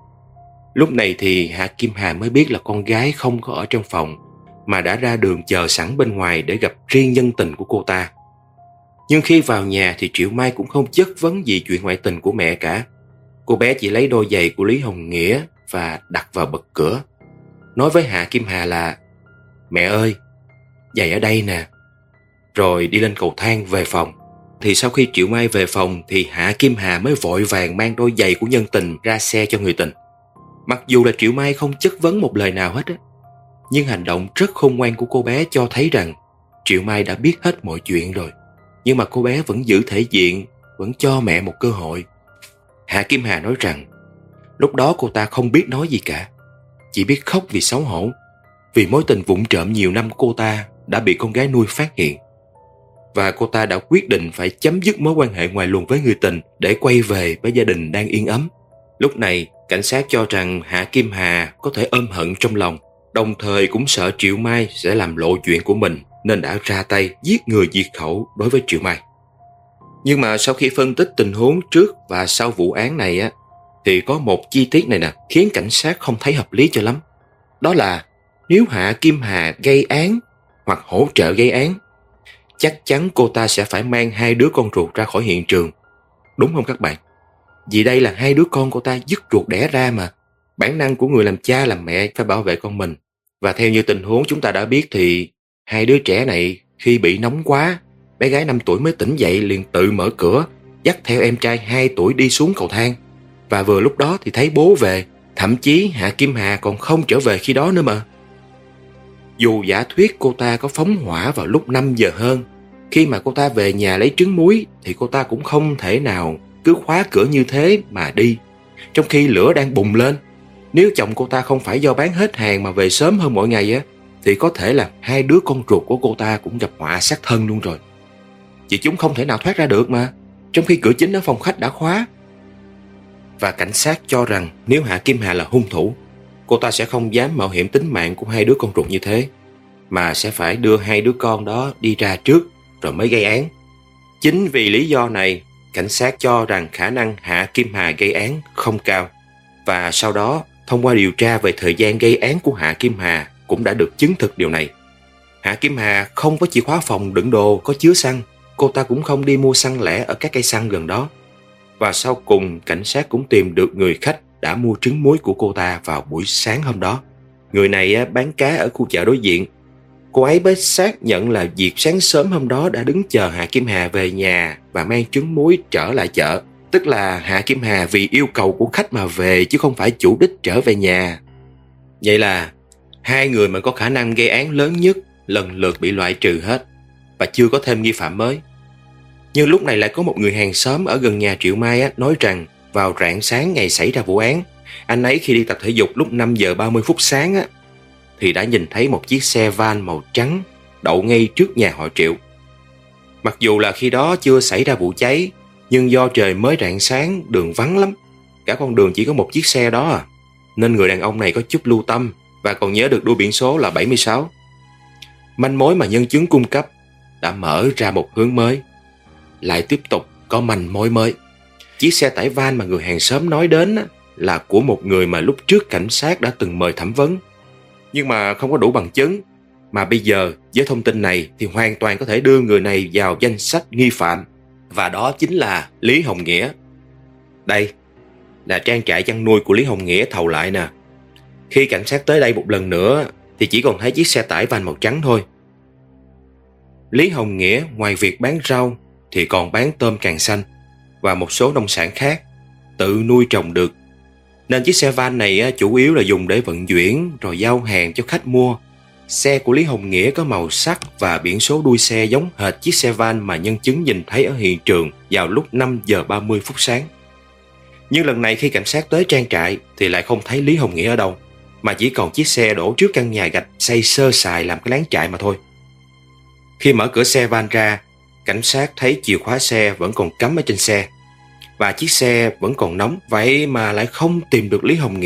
Lúc này thì Hạ Kim Hà mới biết là con gái không có ở trong phòng, mà đã ra đường chờ sẵn bên ngoài để gặp riêng nhân tình của cô ta. Nhưng khi vào nhà thì Triệu Mai cũng không chất vấn gì chuyện ngoại tình của mẹ cả. Cô bé chỉ lấy đôi giày của Lý Hồng Nghĩa và đặt vào bậc cửa, nói với Hạ Kim Hà là: "Mẹ ơi, giày ở đây nè." Rồi đi lên cầu thang về phòng. Thì sau khi Triệu Mai về phòng thì Hạ Kim Hà mới vội vàng mang đôi giày của nhân tình ra xe cho người tình. Mặc dù là Triệu Mai không chất vấn một lời nào hết á, nhưng hành động rất khôn ngoan của cô bé cho thấy rằng Triệu Mai đã biết hết mọi chuyện rồi. Nhưng mà cô bé vẫn giữ thể diện, vẫn cho mẹ một cơ hội. Hạ Kim Hà nói rằng lúc đó cô ta không biết nói gì cả, chỉ biết khóc vì xấu hổ, vì mối tình vụng trộm nhiều năm của cô ta đã bị con gái nuôi phát hiện. Và cô ta đã quyết định phải chấm dứt mối quan hệ ngoài luồng với người tình để quay về với gia đình đang yên ấm. Lúc này, cảnh sát cho rằng Hạ Kim Hà có thể ôm hận trong lòng, đồng thời cũng sợ Triệu Mai sẽ làm lộ chuyện của mình, nên đã ra tay giết người diệt khẩu đối với Triệu Mai. Nhưng mà sau khi phân tích tình huống trước và sau vụ án này á, thì có một chi tiết này nè khiến cảnh sát không thấy hợp lý cho lắm. Đó là nếu Hạ Kim Hà gây án hoặc hỗ trợ gây án, chắc chắn cô ta sẽ phải mang hai đứa con ruột ra khỏi hiện trường. Đúng không các bạn? Vì đây là hai đứa con cô ta dứt ruột đẻ ra mà. Bản năng của người làm cha làm mẹ phải bảo vệ con mình. Và theo như tình huống chúng ta đã biết thì hai đứa trẻ này khi bị nóng quá, bé gái năm tuổi mới tỉnh dậy liền tự mở cửa, dắt theo em trai hai tuổi đi xuống cầu thang. Và vừa lúc đó thì thấy bố về, thậm chí Hạ Kim Hà còn không trở về khi đó nữa mà. Dù giả thuyết cô ta có phóng hỏa vào lúc năm giờ hơn, khi mà cô ta về nhà lấy trứng muối thì cô ta cũng không thể nào cứ khóa cửa như thế mà đi, trong khi lửa đang bùng lên. Nếu chồng cô ta không phải do bán hết hàng mà về sớm hơn mỗi ngày á, thì có thể là hai đứa con ruột của cô ta cũng gặp họa sát thân luôn rồi. Chị chúng không thể nào thoát ra được mà, trong khi cửa chính ở phòng khách đã khóa. Và cảnh sát cho rằng nếu Hạ Kim Hà là hung thủ, cô ta sẽ không dám mạo hiểm tính mạng của hai đứa con ruột như thế, mà sẽ phải đưa hai đứa con đó đi ra trước rồi mới gây án. Chính vì lý do này, cảnh sát cho rằng khả năng Hạ Kim Hà gây án không cao. Và sau đó, thông qua điều tra về thời gian gây án của Hạ Kim Hà cũng đã được chứng thực điều này. Hạ Kim Hà không có chìa khóa phòng đựng đồ có chứa xăng, cô ta cũng không đi mua xăng lẻ ở các cây xăng gần đó. Và sau cùng, cảnh sát cũng tìm được người khách đã mua trứng muối của cô ta vào buổi sáng hôm đó. Người này bán cá ở khu chợ đối diện. Cô ấy mới xác nhận là việc sáng sớm hôm đó đã đứng chờ Hạ Kim Hà về nhà và mang trứng muối trở lại chợ. Tức là Hạ Kim Hà vì yêu cầu của khách mà về chứ không phải chủ đích trở về nhà. Vậy là hai người mà có khả năng gây án lớn nhất lần lượt bị loại trừ hết và chưa có thêm nghi phạm mới. Nhưng lúc này lại có một người hàng xóm ở gần nhà Triệu Mai á, nói rằng vào rạng sáng ngày xảy ra vụ án, anh ấy khi đi tập thể dục lúc năm giờ ba mươi phút sáng á, thì đã nhìn thấy một chiếc xe van màu trắng đậu ngay trước nhà họ Triệu. Mặc dù là khi đó chưa xảy ra vụ cháy, nhưng do trời mới rạng sáng, đường vắng lắm, cả con đường chỉ có một chiếc xe đó à, nên người đàn ông này có chút lưu tâm và còn nhớ được đuôi biển số là bảy mươi sáu. Manh mối mà nhân chứng cung cấp đã mở ra một hướng mới. Lại tiếp tục có manh mối mới. Chiếc xe tải van mà người hàng xóm nói đến á, là của một người mà lúc trước cảnh sát đã từng mời thẩm vấn, nhưng mà không có đủ bằng chứng. Mà bây giờ với thông tin này thì hoàn toàn có thể đưa người này vào danh sách nghi phạm, và đó chính là Lý Hồng Nghĩa. Đây là trang trại chăn nuôi của Lý Hồng Nghĩa thầu lại nè. Khi cảnh sát tới đây một lần nữa thì chỉ còn thấy chiếc xe tải van màu trắng thôi. Lý Hồng Nghĩa ngoài việc bán rau thì còn bán tôm càng xanh và một số nông sản khác, tự nuôi trồng được. Nên chiếc xe van này chủ yếu là dùng để vận chuyển rồi giao hàng cho khách mua. Xe của Lý Hồng Nghĩa có màu sắc và biển số đuôi xe giống hệt chiếc xe van mà nhân chứng nhìn thấy ở hiện trường vào lúc năm giờ ba mươi phút sáng. Nhưng lần này khi cảnh sát tới trang trại thì lại không thấy Lý Hồng Nghĩa ở đâu, mà chỉ còn chiếc xe đổ trước căn nhà gạch xây sơ sài làm cái lán trại mà thôi. Khi mở cửa xe van ra, cảnh sát thấy chìa khóa xe vẫn còn cắm ở trên xe và chiếc xe vẫn còn nóng. Vậy mà lại không tìm được Lý Hồng Nghĩa,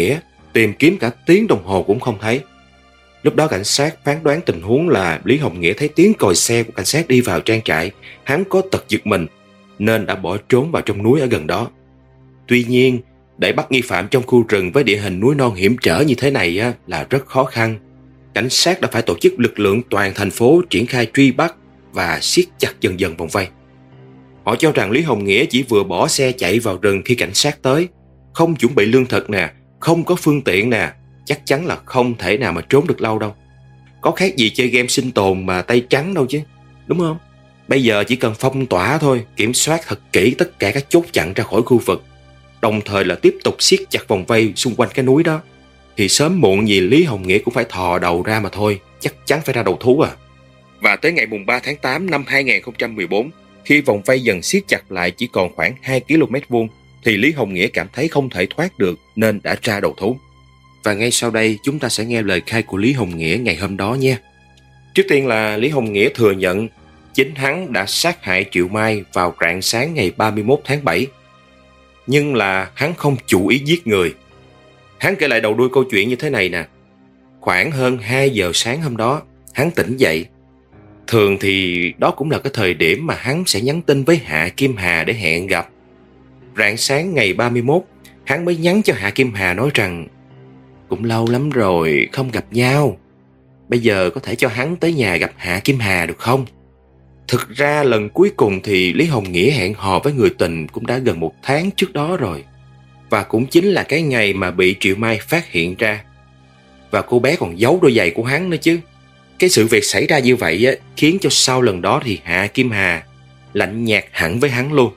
tìm kiếm cả tiếng đồng hồ cũng không thấy. Lúc đó cảnh sát phán đoán tình huống là Lý Hồng Nghĩa thấy tiếng còi xe của cảnh sát đi vào trang trại, hắn có tật giật mình nên đã bỏ trốn vào trong núi ở gần đó. Tuy nhiên, để bắt nghi phạm trong khu rừng với địa hình núi non hiểm trở như thế này á, là rất khó khăn. Cảnh sát đã phải tổ chức lực lượng toàn thành phố triển khai truy bắt và siết chặt dần dần vòng vây. Họ cho rằng Lý Hồng Nghĩa chỉ vừa bỏ xe chạy vào rừng khi cảnh sát tới, không chuẩn bị lương thực nè, không có phương tiện nè, chắc chắn là không thể nào mà trốn được lâu đâu. Có khác gì chơi game sinh tồn mà tay trắng đâu chứ, đúng không? Bây giờ chỉ cần phong tỏa thôi, kiểm soát thật kỹ tất cả các chốt chặn ra khỏi khu vực, đồng thời là tiếp tục siết chặt vòng vây xung quanh cái núi đó, thì sớm muộn gì Lý Hồng Nghĩa cũng phải thò đầu ra mà thôi, chắc chắn phải ra đầu thú à. Và tới ngày mùng ba tháng tám năm hai nghìn không trăm mười bốn, khi vòng vây dần siết chặt lại chỉ còn khoảng hai ki lô mét vuông, thì Lý Hồng Nghĩa cảm thấy không thể thoát được nên đã ra đầu thú. Và ngay sau đây chúng ta sẽ nghe lời khai của Lý Hồng Nghĩa ngày hôm đó nha. Trước tiên là Lý Hồng Nghĩa thừa nhận chính hắn đã sát hại Triệu Mai vào rạng sáng ngày ba mươi mốt tháng bảy. Nhưng là hắn không chủ ý giết người. Hắn kể lại đầu đuôi câu chuyện như thế này nè. Khoảng hơn hai giờ sáng hôm đó, hắn tỉnh dậy. Thường thì đó cũng là cái thời điểm mà hắn sẽ nhắn tin với Hạ Kim Hà để hẹn gặp. Rạng sáng ngày ba mươi mốt, hắn mới nhắn cho Hạ Kim Hà nói rằng cũng lâu lắm rồi không gặp nhau, bây giờ có thể cho hắn tới nhà gặp Hạ Kim Hà được không? Thực ra lần cuối cùng thì Lý Hồng Nghĩa hẹn hò với người tình cũng đã gần một tháng trước đó rồi. Và cũng chính là cái ngày mà bị Triệu Mai phát hiện ra. Và cô bé còn giấu đôi giày của hắn nữa chứ. Cái sự việc xảy ra như vậy á, khiến cho sau lần đó thì Hạ Kim Hà lạnh nhạt hẳn với hắn luôn.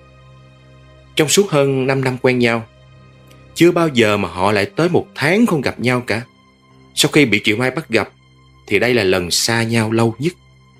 Trong suốt hơn năm năm quen nhau, chưa bao giờ mà họ lại tới một tháng không gặp nhau cả. Sau khi bị Triệu Mai bắt gặp thì đây là lần xa nhau lâu nhất.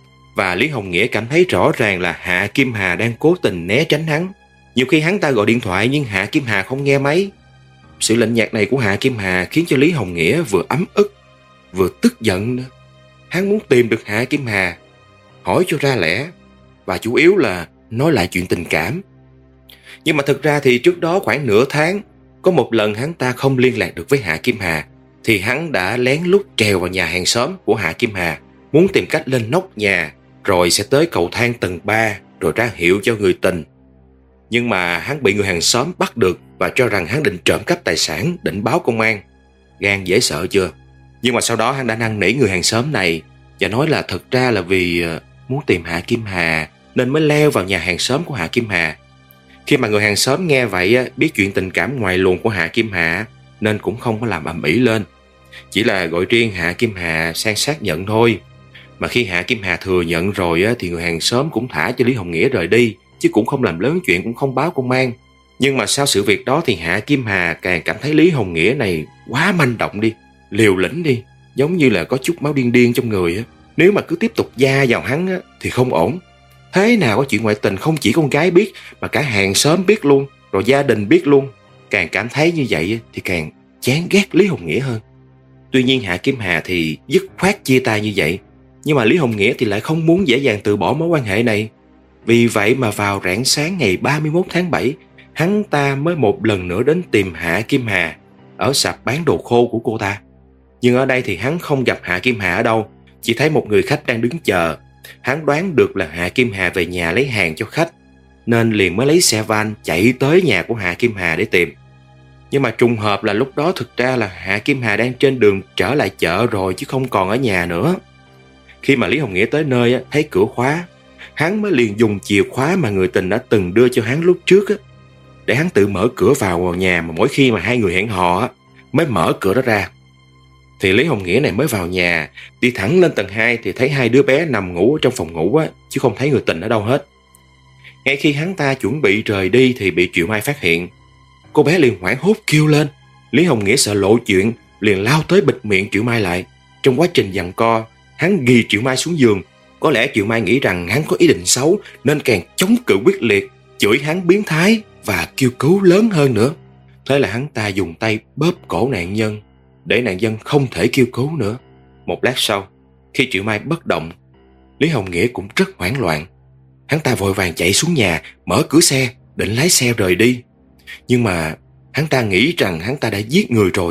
Và Lý Hồng Nghĩa cảm thấy rõ ràng là Hạ Kim Hà đang cố tình né tránh hắn. Nhiều khi hắn ta gọi điện thoại nhưng Hạ Kim Hà không nghe máy. Sự lạnh nhạt này của Hạ Kim Hà khiến cho Lý Hồng Nghĩa vừa ấm ức vừa tức giận nữa. Hắn muốn tìm được Hạ Kim Hà, hỏi cho ra lẽ, và chủ yếu là nói lại chuyện tình cảm. Nhưng mà thực ra thì trước đó khoảng nửa tháng, có một lần hắn ta không liên lạc được với Hạ Kim Hà, thì hắn đã lén lút trèo vào nhà hàng xóm của Hạ Kim Hà, muốn tìm cách lên nóc nhà, rồi sẽ tới cầu thang tầng ba, rồi ra hiệu cho người tình. Nhưng mà hắn bị người hàng xóm bắt được và cho rằng hắn định trộm cắp tài sản, định báo công an. Gan dễ sợ chưa? Nhưng mà sau đó hắn đã năn nỉ người hàng xóm này và nói là thật ra là vì muốn tìm Hạ Kim Hà nên mới leo vào nhà hàng xóm của Hạ Kim Hà. Khi mà người hàng xóm nghe vậy, biết chuyện tình cảm ngoài luồng của Hạ Kim Hà nên cũng không có làm ầm ĩ lên, chỉ là gọi riêng Hạ Kim Hà sang xác nhận thôi. Mà khi Hạ Kim Hà thừa nhận rồi thì người hàng xóm cũng thả cho Lý Hồng Nghĩa rời đi, chứ cũng không làm lớn chuyện, cũng không báo công an. Nhưng mà sau sự việc đó thì Hạ Kim Hà càng cảm thấy Lý Hồng Nghĩa này quá manh động đi, liều lĩnh đi, giống như là có chút máu điên điên trong người á. Nếu mà cứ tiếp tục gia vào hắn á, thì không ổn. Thế nào có chuyện ngoại tình không chỉ con gái biết mà cả hàng xóm biết luôn, rồi gia đình biết luôn. Càng cảm thấy như vậy thì càng chán ghét Lý Hồng Nghĩa hơn. Tuy nhiên Hạ Kim Hà thì dứt khoát chia tay như vậy, nhưng mà Lý Hồng Nghĩa thì lại không muốn dễ dàng từ bỏ mối quan hệ này. Vì vậy mà vào rạng sáng ngày ba mươi mốt tháng bảy, hắn ta mới một lần nữa đến tìm Hạ Kim Hà ở sạp bán đồ khô của cô ta. Nhưng ở đây thì hắn không gặp Hạ Kim Hà ở đâu, chỉ thấy một người khách đang đứng chờ. Hắn đoán được là Hạ Kim Hà về nhà lấy hàng cho khách, nên liền mới lấy xe van chạy tới nhà của Hạ Kim Hà để tìm. Nhưng mà trùng hợp là lúc đó thực ra là Hạ Kim Hà đang trên đường trở lại chợ rồi, chứ không còn ở nhà nữa. Khi mà Lý Hồng Nghĩa tới nơi thấy cửa khóa, hắn mới liền dùng chìa khóa mà người tình đã từng đưa cho hắn lúc trước để hắn tự mở cửa vào nhà, mà mỗi khi mà hai người hẹn hò mới mở cửa đó ra. Thì Lý Hồng Nghĩa này mới vào nhà, đi thẳng lên tầng hai thì thấy hai đứa bé nằm ngủ trong phòng ngủ á, chứ không thấy người tình ở đâu hết. Ngay khi hắn ta chuẩn bị rời đi thì bị Triệu Mai phát hiện. Cô bé liền hoảng hốt kêu lên. Lý Hồng Nghĩa sợ lộ chuyện, liền lao tới bịt miệng Triệu Mai lại. Trong quá trình giằng co, hắn ghi Triệu Mai xuống giường. Có lẽ Triệu Mai nghĩ rằng hắn có ý định xấu nên càng chống cự quyết liệt, chửi hắn biến thái và kêu cứu lớn hơn nữa. Thế là hắn ta dùng tay bóp cổ nạn nhân để nạn nhân không thể kêu cứu nữa. Một lát sau, khi Triệu Mai bất động, Lý Hồng Nghĩa cũng rất hoảng loạn. Hắn ta vội vàng chạy xuống nhà, mở cửa xe, định lái xe rời đi. Nhưng mà hắn ta nghĩ rằng hắn ta đã giết người rồi,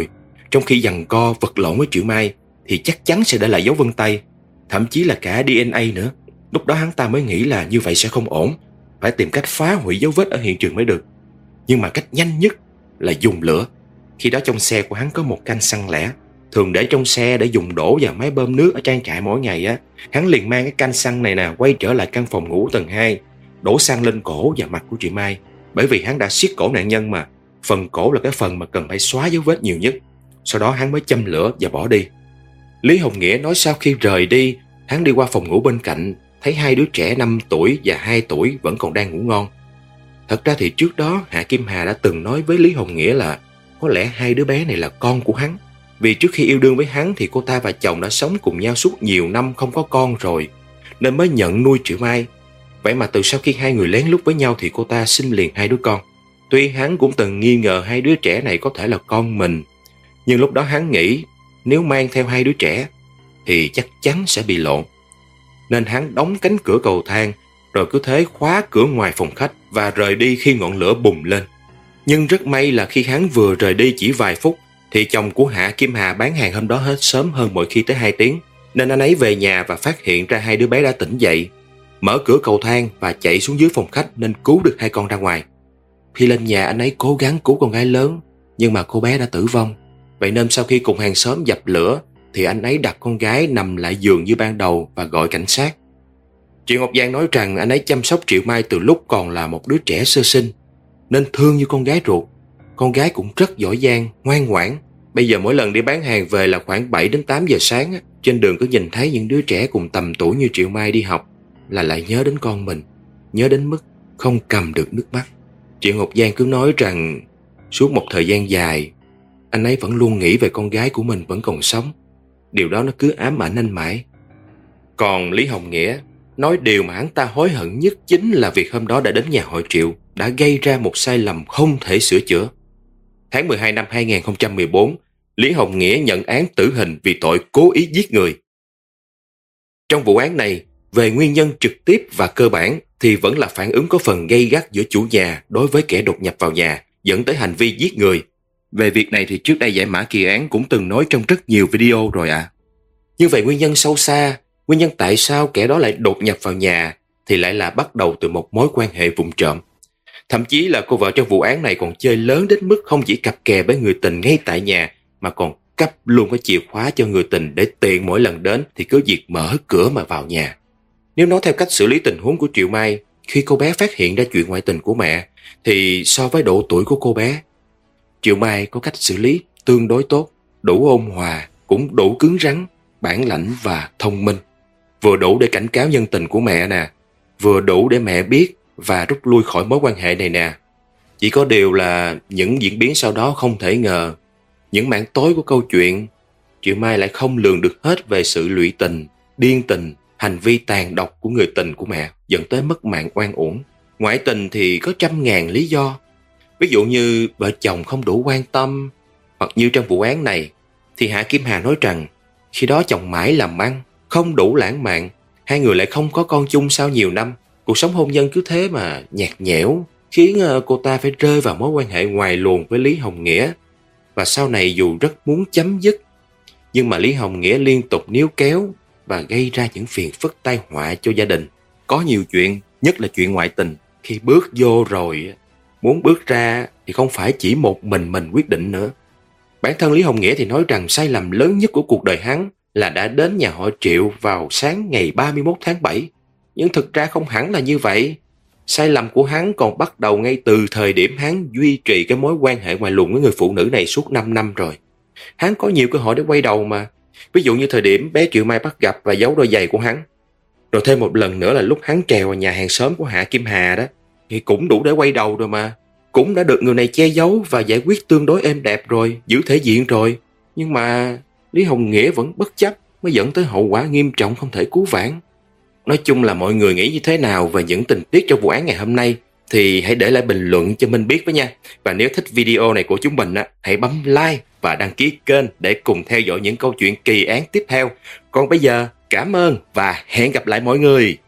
Trong khi giằng co vật lộn với Triệu Mai thì chắc chắn sẽ để lại dấu vân tay, thậm chí là cả đê en a nữa. Lúc đó hắn ta mới nghĩ là như vậy sẽ không ổn, phải tìm cách phá hủy dấu vết ở hiện trường mới được. Nhưng mà cách nhanh nhất là dùng lửa. Khi đó trong xe của hắn có một canh xăng lẻ, thường để trong xe để dùng đổ vào máy bơm nước ở trang trại mỗi ngày á. Hắn liền mang cái canh xăng này nè quay trở lại căn phòng ngủ tầng hai, đổ xăng lên cổ và mặt của chị Mai. Bởi vì hắn đã siết cổ nạn nhân mà, phần cổ là cái phần mà cần phải xóa dấu vết nhiều nhất. Sau đó hắn mới châm lửa và bỏ đi. Lý Hồng Nghĩa nói sau khi rời đi, hắn đi qua phòng ngủ bên cạnh, thấy hai đứa trẻ năm tuổi và hai tuổi vẫn còn đang ngủ ngon. Thật ra thì trước đó Hạ Kim Hà đã từng nói với Lý Hồng Nghĩa là có lẽ hai đứa bé này là con của hắn. Vì trước khi yêu đương với hắn thì cô ta và chồng đã sống cùng nhau suốt nhiều năm không có con rồi, nên mới nhận nuôi Triệu Mai. Vậy mà từ sau khi hai người lén lút với nhau thì cô ta sinh liền hai đứa con. Tuy hắn cũng từng nghi ngờ hai đứa trẻ này có thể là con mình, nhưng lúc đó hắn nghĩ nếu mang theo hai đứa trẻ thì chắc chắn sẽ bị lộn. Nên hắn đóng cánh cửa cầu thang, rồi cứ thế khóa cửa ngoài phòng khách và rời đi khi ngọn lửa bùng lên. Nhưng rất may là khi hắn vừa rời đi chỉ vài phút thì chồng của Hạ Kim Hà bán hàng hôm đó hết sớm hơn mọi khi tới hai tiếng, nên anh ấy về nhà và phát hiện ra hai đứa bé đã tỉnh dậy, mở cửa cầu thang và chạy xuống dưới phòng khách nên cứu được hai con ra ngoài. Khi lên nhà anh ấy cố gắng cứu con gái lớn, nhưng mà cô bé đã tử vong. Vậy nên sau khi cùng hàng xóm dập lửa thì anh ấy đặt con gái nằm lại giường như ban đầu và gọi cảnh sát. Triệu Ngọc Giang nói rằng anh ấy chăm sóc Triệu Mai từ lúc còn là một đứa trẻ sơ sinh, nên thương như con gái ruột. Con gái cũng rất giỏi giang, ngoan ngoãn. Bây giờ mỗi lần đi bán hàng về là khoảng bảy đến tám giờ sáng, trên đường cứ nhìn thấy những đứa trẻ cùng tầm tuổi như Triệu Mai đi học là lại nhớ đến con mình, nhớ đến mức không cầm được nước mắt. Triệu Ngọc Giang cứ nói rằng suốt một thời gian dài anh ấy vẫn luôn nghĩ về con gái của mình vẫn còn sống. Điều đó nó cứ ám ảnh anh mãi. Còn Lý Hồng Nghĩa nói điều mà hắn ta hối hận nhất chính là việc hôm đó đã đến nhà họ Triệu, đã gây ra một sai lầm không thể sửa chữa. Tháng mười hai năm hai nghìn không trăm mười bốn, Lý Hồng Nghĩa nhận án tử hình vì tội cố ý giết người. Trong vụ án này, về nguyên nhân trực tiếp và cơ bản thì vẫn là phản ứng có phần gay gắt giữa chủ nhà đối với kẻ đột nhập vào nhà, dẫn tới hành vi giết người. Về việc này thì trước đây Giải Mã Kỳ Án cũng từng nói trong rất nhiều video rồi ạ. À. Nhưng về nguyên nhân sâu xa, nguyên nhân tại sao kẻ đó lại đột nhập vào nhà thì lại là bắt đầu từ một mối quan hệ vụng trộm. Thậm chí là cô vợ trong vụ án này còn chơi lớn đến mức không chỉ cặp kè với người tình ngay tại nhà mà còn cấp luôn cái chìa khóa cho người tình để tiện mỗi lần đến thì cứ việc mở cửa mà vào nhà. Nếu nói theo cách xử lý tình huống của Triệu Mai khi cô bé phát hiện ra chuyện ngoại tình của mẹ thì so với độ tuổi của cô bé, Triệu Mai có cách xử lý tương đối tốt, đủ ôn hòa, cũng đủ cứng rắn, bản lãnh và thông minh. Vừa đủ để cảnh cáo nhân tình của mẹ nè, vừa đủ để mẹ biết và rút lui khỏi mối quan hệ này nè. Chỉ có điều là những diễn biến sau đó không thể ngờ. Những mảng tối của câu chuyện, Triệu Mai lại không lường được hết về sự lụy tình, điên tình, hành vi tàn độc của người tình của mẹ, dẫn tới mất mạng oan uổng. Ngoại tình thì có trăm ngàn lý do. Ví dụ như vợ chồng không đủ quan tâm, hoặc như trong vụ án này thì Hạ Kim Hà nói rằng khi đó chồng mãi làm ăn, không đủ lãng mạn, hai người lại không có con chung sau nhiều năm. Cuộc sống hôn nhân cứ thế mà nhạt nhẽo, khiến cô ta phải rơi vào mối quan hệ ngoài luồng với Lý Hồng Nghĩa. Và sau này dù rất muốn chấm dứt, nhưng mà Lý Hồng Nghĩa liên tục níu kéo và gây ra những phiền phức tai họa cho gia đình. Có nhiều chuyện, nhất là chuyện ngoại tình, khi bước vô rồi, muốn bước ra thì không phải chỉ một mình mình quyết định nữa. Bản thân Lý Hồng Nghĩa thì nói rằng sai lầm lớn nhất của cuộc đời hắn là đã đến nhà họ Triệu vào sáng ngày ba mươi mốt tháng bảy. Nhưng thực ra không hẳn là như vậy. Sai lầm của hắn còn bắt đầu ngay từ thời điểm hắn duy trì cái mối quan hệ ngoài luồng với người phụ nữ này suốt năm năm rồi. Hắn có nhiều cơ hội để quay đầu mà. Ví dụ như thời điểm bé Triệu Mai bắt gặp và giấu đôi giày của hắn. Rồi thêm một lần nữa là lúc hắn trèo vào nhà hàng xóm của Hạ Kim Hà đó. Thì cũng đủ để quay đầu rồi mà. Cũng đã được người này che giấu và giải quyết tương đối êm đẹp rồi, giữ thể diện rồi. Nhưng mà Lý Hồng Nghĩa vẫn bất chấp, mới dẫn tới hậu quả nghiêm trọng không thể cứu vãn. Nói chung là mọi người nghĩ như thế nào về những tình tiết trong vụ án ngày hôm nay thì hãy để lại bình luận cho mình biết với nha. Và nếu thích video này của chúng mình á, hãy bấm like và đăng ký kênh để cùng theo dõi những câu chuyện kỳ án tiếp theo. Còn bây giờ, cảm ơn và hẹn gặp lại mọi người.